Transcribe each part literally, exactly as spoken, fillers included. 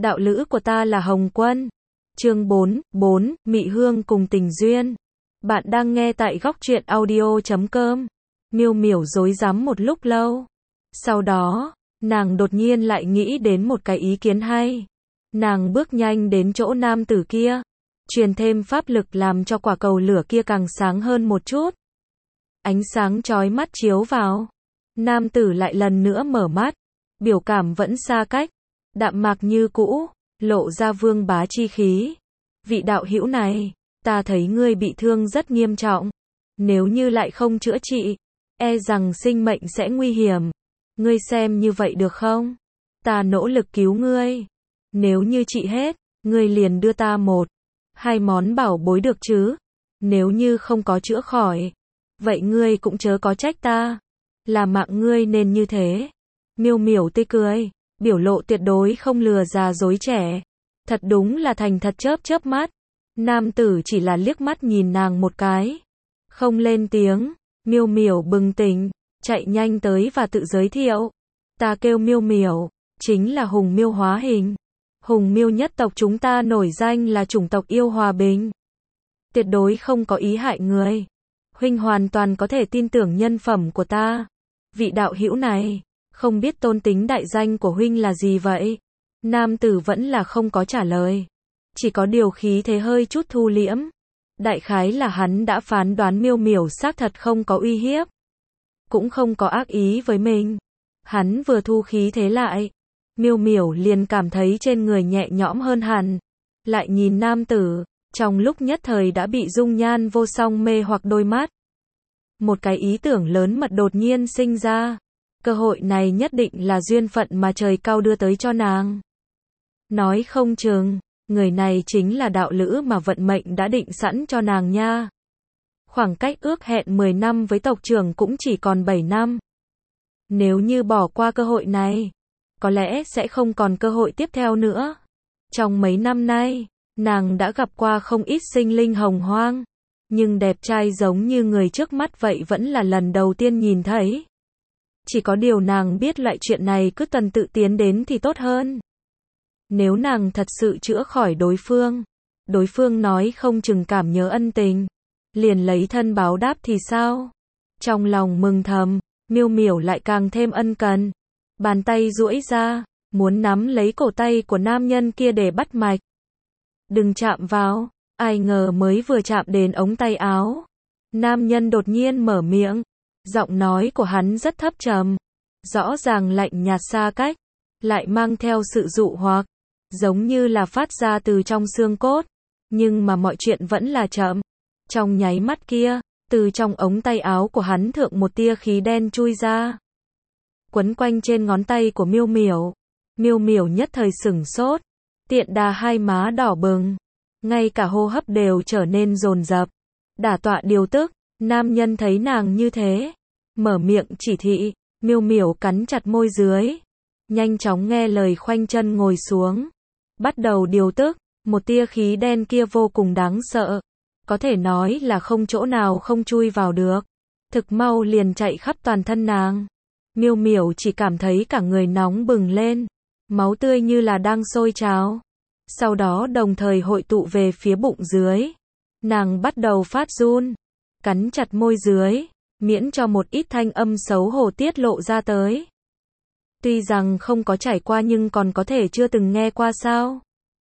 đạo lữ của ta là Hồng Quân. Chương bốn, bốn, Mị Hương cùng tình duyên. Bạn đang nghe tại góc truyện audio chấm com. Miêu Miểu rối rắm một lúc lâu. Sau đó, nàng đột nhiên lại nghĩ đến một cái ý kiến hay. Nàng bước nhanh đến chỗ nam tử kia, truyền thêm pháp lực làm cho quả cầu lửa kia càng sáng hơn một chút. Ánh sáng chói mắt chiếu vào. Nam tử lại lần nữa mở mắt, biểu cảm vẫn xa cách, đạm mạc như cũ, lộ ra vương bá chi khí. Vị đạo hữu này, ta thấy ngươi bị thương rất nghiêm trọng. Nếu như lại không chữa trị, e rằng sinh mệnh sẽ nguy hiểm. Ngươi xem như vậy được không? Ta nỗ lực cứu ngươi. Nếu như trị hết, ngươi liền đưa ta một, hai món bảo bối được chứ? Nếu như không có chữa khỏi, vậy ngươi cũng chớ có trách ta. Là mạng ngươi nên như thế. Miêu Miểu tươi cười, biểu lộ tuyệt đối không lừa già dối trẻ. Thật đúng là thành thật chớp chớp mắt. Nam tử chỉ là liếc mắt nhìn nàng một cái, không lên tiếng. Miêu Miểu bừng tỉnh, chạy nhanh tới và tự giới thiệu. Ta kêu Miêu Miểu, chính là Hùng Miêu hóa hình. Hùng Miêu nhất tộc chúng ta nổi danh là chủng tộc yêu hòa bình, tuyệt đối không có ý hại người. Huynh hoàn toàn có thể tin tưởng nhân phẩm của ta. Vị đạo hữu này, không biết tôn tính đại danh của huynh là gì vậy? Nam tử vẫn là không có trả lời, chỉ có điều khí thế hơi chút thu liễm. Đại khái là hắn đã phán đoán Miêu Miểu xác thật không có uy hiếp, cũng không có ác ý với mình. Hắn vừa thu khí thế lại, Miêu Miểu liền cảm thấy trên người nhẹ nhõm hơn hẳn. Lại nhìn nam tử, trong lúc nhất thời đã bị dung nhan vô song mê hoặc đôi mắt. Một cái ý tưởng lớn mật đột nhiên sinh ra. Cơ hội này nhất định là duyên phận mà trời cao đưa tới cho nàng. Nói không chừng, người này chính là đạo lữ mà vận mệnh đã định sẵn cho nàng nha. Khoảng cách ước hẹn mười năm với tộc trưởng cũng chỉ còn bảy năm. Nếu như bỏ qua cơ hội này, có lẽ sẽ không còn cơ hội tiếp theo nữa. Trong mấy năm nay, nàng đã gặp qua không ít sinh linh hồng hoang, nhưng đẹp trai giống như người trước mắt vậy vẫn là lần đầu tiên nhìn thấy. Chỉ có điều nàng biết loại chuyện này cứ tuần tự tiến đến thì tốt hơn. Nếu nàng thật sự chữa khỏi đối phương, đối phương nói không chừng cảm nhớ ân tình, liền lấy thân báo đáp thì sao? Trong lòng mừng thầm, Miêu Miểu lại càng thêm ân cần. Bàn tay duỗi ra, muốn nắm lấy cổ tay của nam nhân kia để bắt mạch. Đừng chạm vào. Ai ngờ mới vừa chạm đến ống tay áo, nam nhân đột nhiên mở miệng. Giọng nói của hắn rất thấp trầm, rõ ràng lạnh nhạt xa cách, lại mang theo sự dụ hoặc, giống như là phát ra từ trong xương cốt. Nhưng mà mọi chuyện vẫn là chậm. Trong nháy mắt kia, từ trong ống tay áo của hắn thượng một tia khí đen chui ra, quấn quanh trên ngón tay của Miêu Miểu. Miêu Miểu nhất thời sửng sốt, tiện đà hai má đỏ bừng, ngay cả hô hấp đều trở nên dồn dập. Đả tọa điều tức, nam nhân thấy nàng như thế, mở miệng chỉ thị. Miêu Miểu cắn chặt môi dưới, nhanh chóng nghe lời khoanh chân ngồi xuống, bắt đầu điều tức. Một tia khí đen kia vô cùng đáng sợ, có thể nói là không chỗ nào không chui vào được, thực mau liền chạy khắp toàn thân nàng. Miêu Miểu chỉ cảm thấy cả người nóng bừng lên, máu tươi như là đang sôi trào, sau đó đồng thời hội tụ về phía bụng dưới. Nàng bắt đầu phát run, cắn chặt môi dưới, miễn cho một ít thanh âm xấu hổ tiết lộ ra tới. Tuy rằng không có trải qua nhưng còn có thể chưa từng nghe qua sao?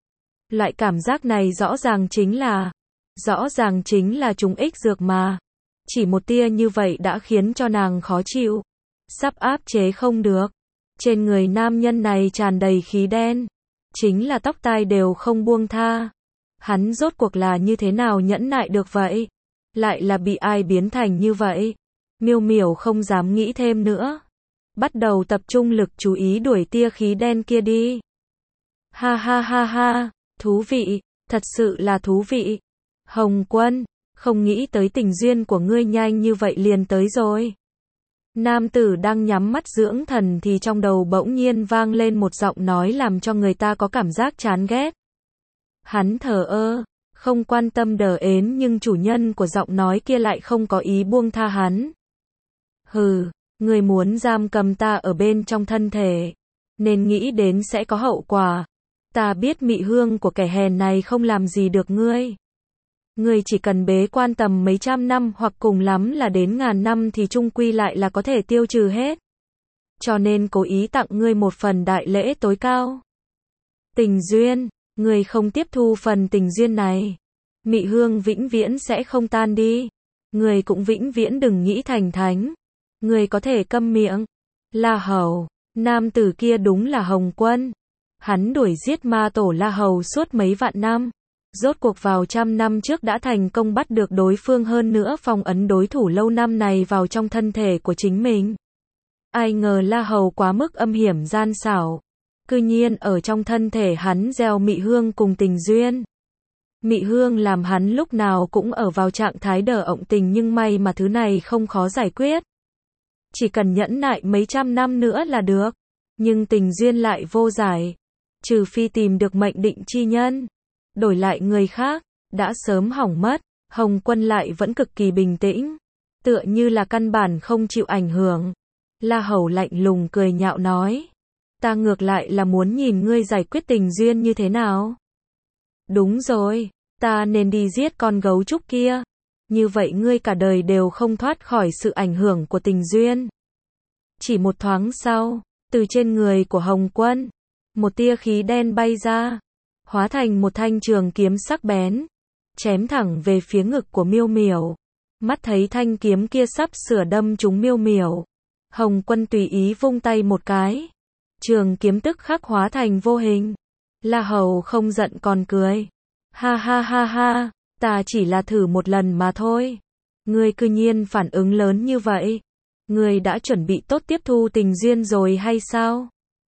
Loại cảm giác này rõ ràng chính là, rõ ràng chính là trùng ích dược mà. Chỉ một tia như vậy đã khiến cho nàng khó chịu, sắp áp chế không được. Trên người nam nhân này tràn đầy khí đen, chính là tóc tai đều không buông tha. Hắn rốt cuộc là như thế nào nhẫn nại được vậy? Lại là bị ai biến thành như vậy? Miêu Miểu không dám nghĩ thêm nữa, bắt đầu tập trung lực chú ý đuổi tia khí đen kia đi. Ha ha ha ha, thú vị, thật sự là thú vị. Hồng Quân, không nghĩ tới tình duyên của ngươi nhanh như vậy liền tới rồi. Nam tử đang nhắm mắt dưỡng thần thì trong đầu bỗng nhiên vang lên một giọng nói làm cho người ta có cảm giác chán ghét. Hắn thờ ơ, không quan tâm đờ ến nhưng chủ nhân của giọng nói kia lại không có ý buông tha hắn. Hừ, ngươi muốn giam cầm ta ở bên trong thân thể, nên nghĩ đến sẽ có hậu quả. Ta biết mị hương của kẻ hèn này không làm gì được ngươi. Ngươi chỉ cần bế quan tầm mấy trăm năm hoặc cùng lắm là đến ngàn năm thì chung quy lại là có thể tiêu trừ hết. Cho nên cố ý tặng ngươi một phần đại lễ tối cao. Tình duyên, ngươi không tiếp thu phần tình duyên này, mị hương vĩnh viễn sẽ không tan đi. Ngươi cũng vĩnh viễn đừng nghĩ thành thánh. Ngươi có thể câm miệng. La Hầu, nam tử kia đúng là Hồng Quân. Hắn đuổi giết ma tổ La Hầu suốt mấy vạn năm. Rốt cuộc vào trăm năm trước đã thành công bắt được đối phương, hơn nữa phong ấn đối thủ lâu năm này vào trong thân thể của chính mình. Ai ngờ La Hầu quá mức âm hiểm gian xảo. Cư nhiên ở trong thân thể hắn gieo mị hương cùng tình duyên. Mị hương làm hắn lúc nào cũng ở vào trạng thái đờ ộng tình, nhưng may mà thứ này không khó giải quyết. Chỉ cần nhẫn nại mấy trăm năm nữa là được. Nhưng tình duyên lại vô giải. Trừ phi tìm được mệnh định chi nhân. Đổi lại người khác, đã sớm hỏng mất. Hồng Quân lại vẫn cực kỳ bình tĩnh. Tựa như là căn bản không chịu ảnh hưởng. La Hầu lạnh lùng cười nhạo nói. Ta ngược lại là muốn nhìn ngươi giải quyết tình duyên như thế nào. Đúng rồi, ta nên đi giết con gấu trúc kia. Như vậy ngươi cả đời đều không thoát khỏi sự ảnh hưởng của tình duyên. Chỉ một thoáng sau, từ trên người của Hồng Quân, một tia khí đen bay ra, hóa thành một thanh trường kiếm sắc bén, chém thẳng về phía ngực của Miêu Miểu. Mắt thấy thanh kiếm kia sắp sửa đâm trúng Miêu Miểu, Hồng Quân tùy ý vung tay một cái, trường kiếm tức khắc hóa thành vô hình. La Hầu không giận còn cười. Ha ha ha ha, ta chỉ là thử một lần mà thôi. Ngươi cư nhiên phản ứng lớn như vậy. Ngươi đã chuẩn bị tốt tiếp thu tình duyên rồi hay sao?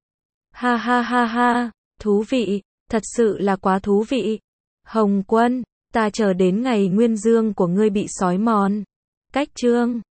Ha ha ha ha, thú vị, thật sự là quá thú vị. Hồng Quân, ta chờ đến ngày nguyên dương của ngươi bị xói mòn. Cách chương